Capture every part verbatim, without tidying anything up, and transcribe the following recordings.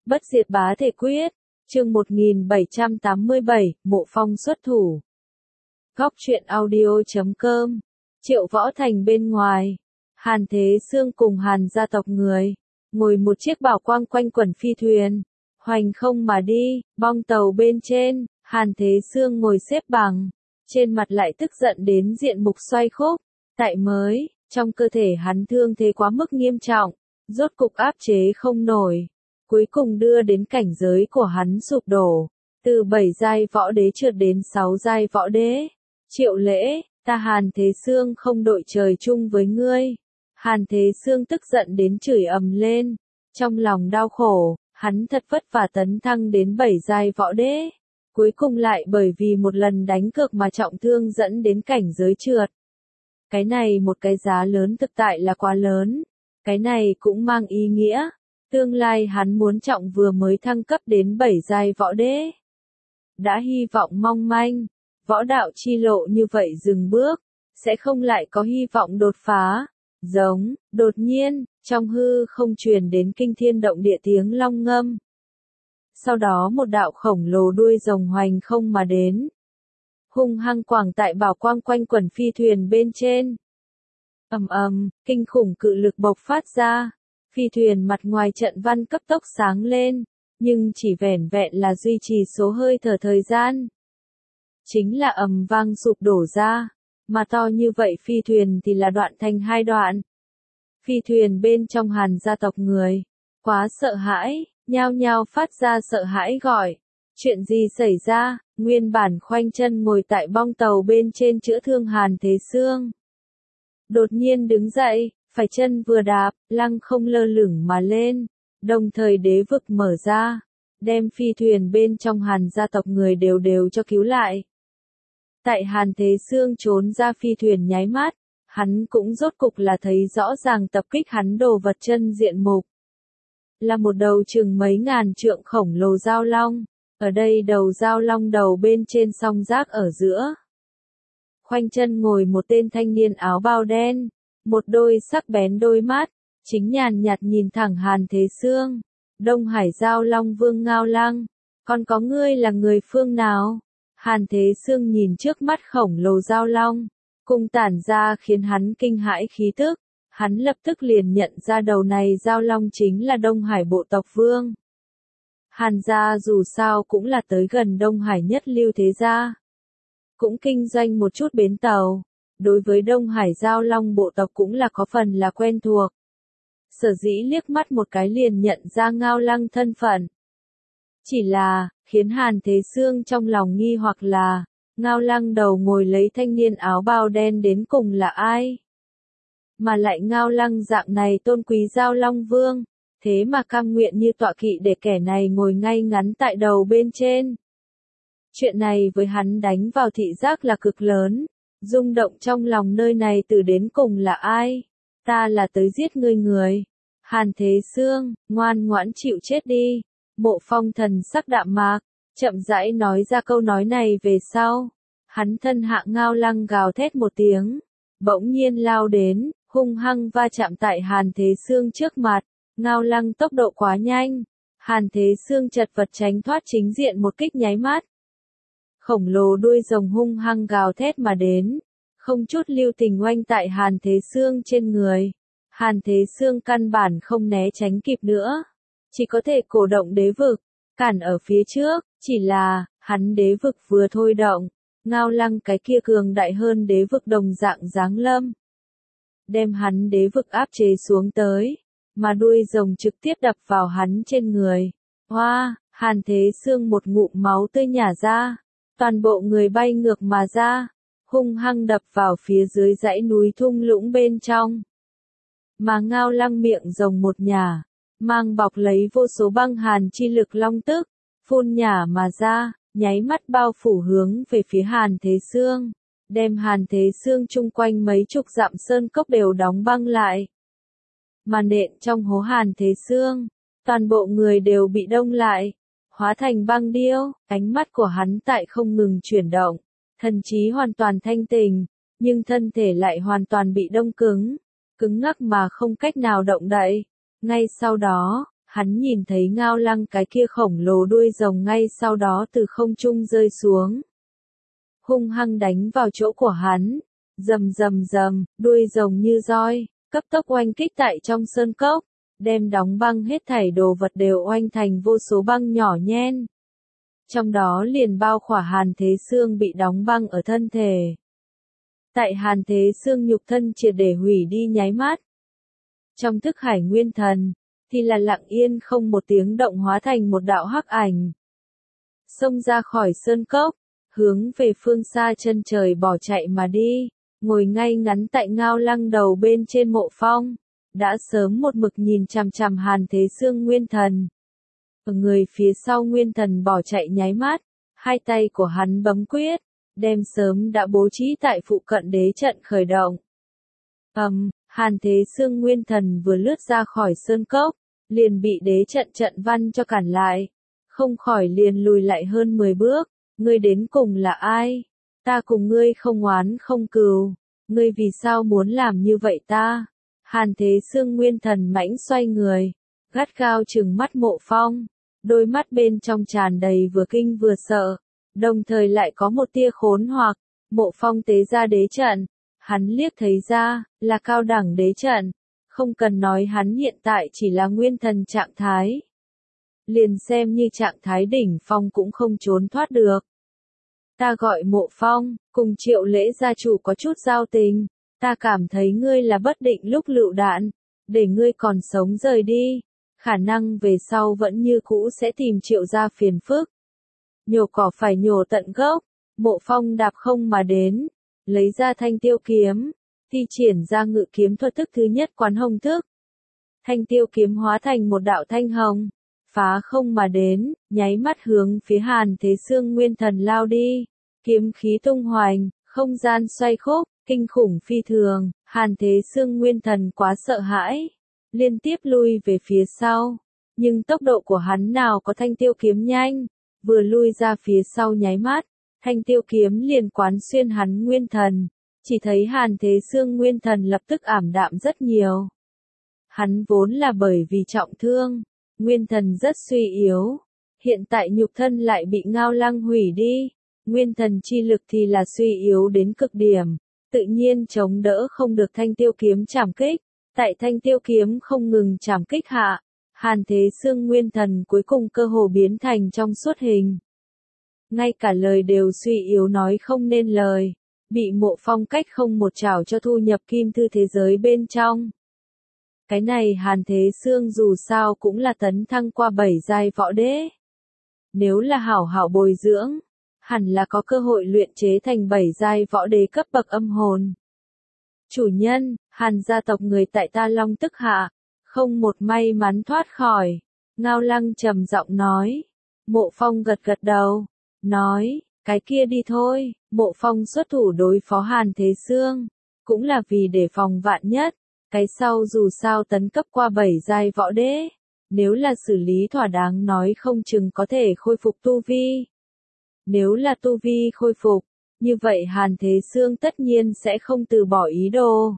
Bất diệt bá thể quyết, chương một nghìn bảy trăm tám mươi bảy, Mộ Phong xuất thủ. Góc truyện audio chấm com, Triệu Võ Thành bên ngoài, Hàn Thế Xương cùng Hàn gia tộc người, ngồi một chiếc bảo quang quanh quẩn phi thuyền, hoành không mà đi, bong tàu bên trên, Hàn Thế Xương ngồi xếp bằng, trên mặt lại tức giận đến diện mục xoay khúc, tại mới, trong cơ thể hắn thương thế quá mức nghiêm trọng, rốt cục áp chế không nổi. Cuối cùng đưa đến cảnh giới của hắn sụp đổ, từ bảy giai võ đế trượt đến sáu giai võ đế. Triệu Lễ, ta Hàn Thế Xương không đội trời chung với ngươi. Hàn Thế Xương tức giận đến chửi ầm lên, trong lòng đau khổ, hắn thật vất vả tấn thăng đến bảy giai võ đế, cuối cùng lại bởi vì một lần đánh cược mà trọng thương dẫn đến cảnh giới trượt. Cái này một cái giá lớn thực tại là quá lớn, cái này cũng mang ý nghĩa. Tương lai hắn muốn trọng vừa mới thăng cấp đến bảy giai võ đế. Đã hy vọng mong manh, võ đạo chi lộ như vậy dừng bước, sẽ không lại có hy vọng đột phá. Giống, đột nhiên, trong hư không truyền đến kinh thiên động địa tiếng long ngâm. Sau đó một đạo khổng lồ đuôi rồng hoành không mà đến. Hung hăng quảng tại bảo quang quanh quẩn phi thuyền bên trên. Ầm ầm, kinh khủng cự lực bộc phát ra. Phi thuyền mặt ngoài trận văn cấp tốc sáng lên, nhưng chỉ vẻn vẹn là duy trì số hơi thở thời gian. Chính là ầm vang sụp đổ ra, mà to như vậy phi thuyền thì là đoạn thành hai đoạn. Phi thuyền bên trong Hàn gia tộc người, quá sợ hãi, nhao nhao phát ra sợ hãi gọi. Chuyện gì xảy ra, nguyên bản khoanh chân ngồi tại bong tàu bên trên chữa thương Hàn Thế Xương. Đột nhiên đứng dậy. Phải chân vừa đạp, lăng không lơ lửng mà lên, đồng thời đế vực mở ra, đem phi thuyền bên trong Hàn gia tộc người đều đều cho cứu lại. Tại Hàn Thế Xương trốn ra phi thuyền nháy mắt, hắn cũng rốt cục là thấy rõ ràng tập kích hắn đồ vật chân diện mục. Là một đầu chừng mấy ngàn trượng khổng lồ dao long, ở đây đầu dao long đầu bên trên song giác ở giữa. Khoanh chân ngồi một tên thanh niên áo bào đen. Một đôi sắc bén đôi mắt, chính nhàn nhạt nhìn thẳng Hàn Thế Xương. Đông Hải Giao Long Vương Ngao Lăng, còn có ngươi là người phương nào? Hàn Thế Xương nhìn trước mắt khổng lồ Giao Long, cùng tản ra khiến hắn kinh hãi khí tức. Hắn lập tức liền nhận ra đầu này Giao Long chính là Đông Hải bộ tộc Vương. Hàn gia dù sao cũng là tới gần Đông Hải nhất lưu thế gia. Cũng kinh doanh một chút bến tàu. Đối với Đông Hải Giao Long bộ tộc cũng là có phần là quen thuộc. Sở dĩ liếc mắt một cái liền nhận ra Ngao Lăng thân phận. Chỉ là, khiến Hàn Thế Xương trong lòng nghi hoặc là, Ngao Lăng đầu ngồi lấy thanh niên áo bào đen đến cùng là ai? Mà lại Ngao Lăng dạng này tôn quý Giao Long Vương, thế mà cam nguyện như tọa kỵ để kẻ này ngồi ngay ngắn tại đầu bên trên. Chuyện này với hắn đánh vào thị giác là cực lớn. Rung động trong lòng nơi này từ đến cùng là ai? Ta là tới giết ngươi người. Hàn Thế Xương, ngoan ngoãn chịu chết đi. Mộ Phong thần sắc đạm mạc, chậm rãi nói ra câu nói này về sau. Hắn thân hạ Ngao Lăng gào thét một tiếng, bỗng nhiên lao đến, hung hăng va chạm tại Hàn Thế Xương trước mặt. Ngao Lăng tốc độ quá nhanh. Hàn Thế Xương chật vật tránh thoát chính diện một kích nháy mắt. Khổng lồ đuôi rồng hung hăng gào thét mà đến, không chút lưu tình oanh tại Hàn Thế Xương trên người. Hàn Thế Xương căn bản không né tránh kịp nữa, chỉ có thể cổ động đế vực, cản ở phía trước, chỉ là, hắn đế vực vừa thôi động, Ngao Lăng cái kia cường đại hơn đế vực đồng dạng giáng lâm. Đem hắn đế vực áp chế xuống tới, mà đuôi rồng trực tiếp đập vào hắn trên người. Hoa, Hàn Thế Xương một ngụm máu tươi nhả ra. Toàn bộ người bay ngược mà ra, hung hăng đập vào phía dưới dãy núi thung lũng bên trong. Mà Ngao Lăng miệng rồng một nhả, mang bọc lấy vô số băng hàn chi lực long tức, phun nhả mà ra, nháy mắt bao phủ hướng về phía Hàn Thế Xương, đem Hàn Thế Xương chung quanh mấy chục dặm sơn cốc đều đóng băng lại. Mà nện trong hố Hàn Thế Xương, toàn bộ người đều bị đông lại. Hóa thành băng điêu, ánh mắt của hắn tại không ngừng chuyển động, thần trí hoàn toàn thanh tình, nhưng thân thể lại hoàn toàn bị đông cứng, cứng ngắc mà không cách nào động đậy. Ngay sau đó, hắn nhìn thấy Ngao Lăng cái kia khổng lồ đuôi rồng ngay sau đó từ không trung rơi xuống. Hung hăng đánh vào chỗ của hắn, rầm rầm rầm, đuôi rồng như roi, cấp tốc oanh kích tại trong sơn cốc, đem đóng băng hết thảy đồ vật đều oanh thành vô số băng nhỏ nhen. Trong đó liền bao khỏa Hàn Thế Xương bị đóng băng ở thân thể. Tại Hàn Thế Xương nhục thân triệt để hủy đi nháy mắt. Trong thức hải nguyên thần, thì là lặng yên không một tiếng động hóa thành một đạo hắc ảnh. Xông ra khỏi sơn cốc, hướng về phương xa chân trời bỏ chạy mà đi, ngồi ngay ngắn tại Ngao Lăng đầu bên trên Mộ Phong, đã sớm một mực nhìn chằm chằm Hàn Thế Xương nguyên thần. Ở người phía sau nguyên thần bỏ chạy nháy mắt, hai tay của hắn bấm quyết, đem sớm đã bố trí tại phụ cận đế trận khởi động. Ầm, um, Hàn Thế Xương nguyên thần vừa lướt ra khỏi sơn cốc, liền bị đế trận trận văn cho cản lại, không khỏi liền lùi lại hơn mười bước. Ngươi đến cùng là ai? Ta cùng ngươi không oán không cừu, ngươi vì sao muốn làm như vậy ta? Hàn Thế Xương nguyên thần mãnh xoay người, gắt gao trừng mắt Mộ Phong, đôi mắt bên trong tràn đầy vừa kinh vừa sợ, đồng thời lại có một tia khốn hoặc. Mộ Phong tế ra đế trận, hắn liếc thấy ra, là cao đẳng đế trận, không cần nói hắn hiện tại chỉ là nguyên thần trạng thái. Liền xem như trạng thái đỉnh phong cũng không trốn thoát được. Ta gọi Mộ Phong, cùng Triệu Lễ gia chủ có chút giao tình, ta cảm thấy ngươi là bất định lúc lựu đạn, để ngươi còn sống rời đi, khả năng về sau vẫn như cũ sẽ tìm Triệu gia phiền phức. Nhổ cỏ phải nhổ tận gốc, Mộ Phong đạp không mà đến, lấy ra thanh tiêu kiếm, thi triển ra ngự kiếm thuật thức thứ nhất Quán Hồng thức. Thanh tiêu kiếm hóa thành một đạo thanh hồng, phá không mà đến, nháy mắt hướng phía Hàn Thế Xương nguyên thần lao đi, kiếm khí tung hoành, không gian xoay khúc, kinh khủng phi thường, Hàn Thế Xương nguyên thần quá sợ hãi, liên tiếp lui về phía sau, nhưng tốc độ của hắn nào có thanh tiêu kiếm nhanh, vừa lui ra phía sau nháy mắt, thanh tiêu kiếm liền quán xuyên hắn nguyên thần, chỉ thấy Hàn Thế Xương nguyên thần lập tức ảm đạm rất nhiều. Hắn vốn là bởi vì trọng thương, nguyên thần rất suy yếu, hiện tại nhục thân lại bị Ngao Lăng hủy đi, nguyên thần chi lực thì là suy yếu đến cực điểm, tự nhiên chống đỡ không được thanh tiêu kiếm trảm kích, tại thanh tiêu kiếm không ngừng trảm kích hạ, Hàn Thế Xương nguyên thần cuối cùng cơ hồ biến thành trong suốt hình. Ngay cả lời đều suy yếu nói không nên lời, bị Mộ Phong cách không một chảo cho thu nhập kim thư thế giới bên trong. Cái này Hàn Thế Xương dù sao cũng là tấn thăng qua bảy giai võ đế. Nếu là hảo hảo bồi dưỡng, hẳn là có cơ hội luyện chế thành bảy giai võ đế cấp bậc âm hồn. Chủ nhân, Hàn gia tộc người tại Ta Long tức hạ, không một may mắn thoát khỏi. Ngao Lăng trầm giọng nói. Mộ Phong gật gật đầu, nói, cái kia đi thôi. Mộ Phong xuất thủ đối phó Hàn Thế Xương, cũng là vì để phòng vạn nhất. Cái sau dù sao tấn cấp qua bảy giai võ đế, nếu là xử lý thỏa đáng nói không chừng có thể khôi phục tu vi. Nếu là tu vi khôi phục, như vậy Hàn Thế Xương tất nhiên sẽ không từ bỏ ý đồ.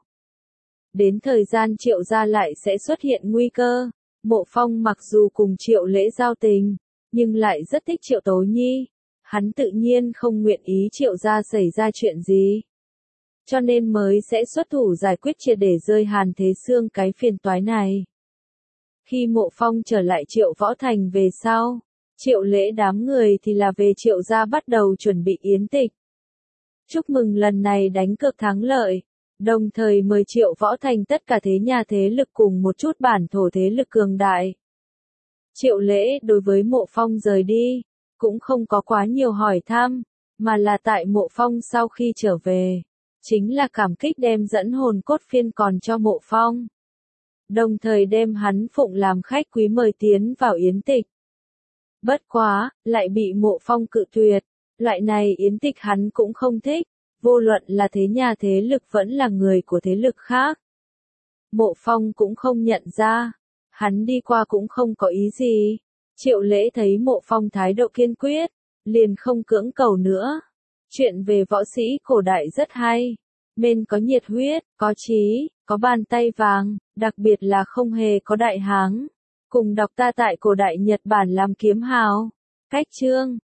Đến thời gian Triệu gia lại sẽ xuất hiện nguy cơ, Mộ Phong mặc dù cùng Triệu Lễ giao tình, nhưng lại rất thích Triệu Tố Nhi, hắn tự nhiên không nguyện ý Triệu gia xảy ra chuyện gì. Cho nên mới sẽ xuất thủ giải quyết triệt để rơi Hàn Thế Xương cái phiền toái này. Khi Mộ Phong trở lại Triệu Võ Thành về sau, Triệu Lễ đám người thì là về Triệu gia bắt đầu chuẩn bị yến tịch. Chúc mừng lần này đánh cược thắng lợi, đồng thời mời Triệu Võ Thành tất cả thế nhà thế lực cùng một chút bản thổ thế lực cường đại. Triệu Lễ đối với Mộ Phong rời đi, cũng không có quá nhiều hỏi thăm, mà là tại Mộ Phong sau khi trở về, chính là cảm kích đem dẫn hồn cốt phiên còn cho Mộ Phong. Đồng thời đem hắn phụng làm khách quý mời tiến vào yến tịch. Bất quá, lại bị Mộ Phong cự tuyệt, loại này yến tịch hắn cũng không thích, vô luận là thế nhà thế lực vẫn là người của thế lực khác. Mộ Phong cũng không nhận ra, hắn đi qua cũng không có ý gì. Triệu Lễ thấy Mộ Phong thái độ kiên quyết, liền không cưỡng cầu nữa. Chuyện về võ sĩ cổ đại rất hay, men có nhiệt huyết, có trí, có bàn tay vàng, đặc biệt là không hề có đại háng. Cùng đọc ta tại cổ đại Nhật Bản làm kiếm hào. Cách chương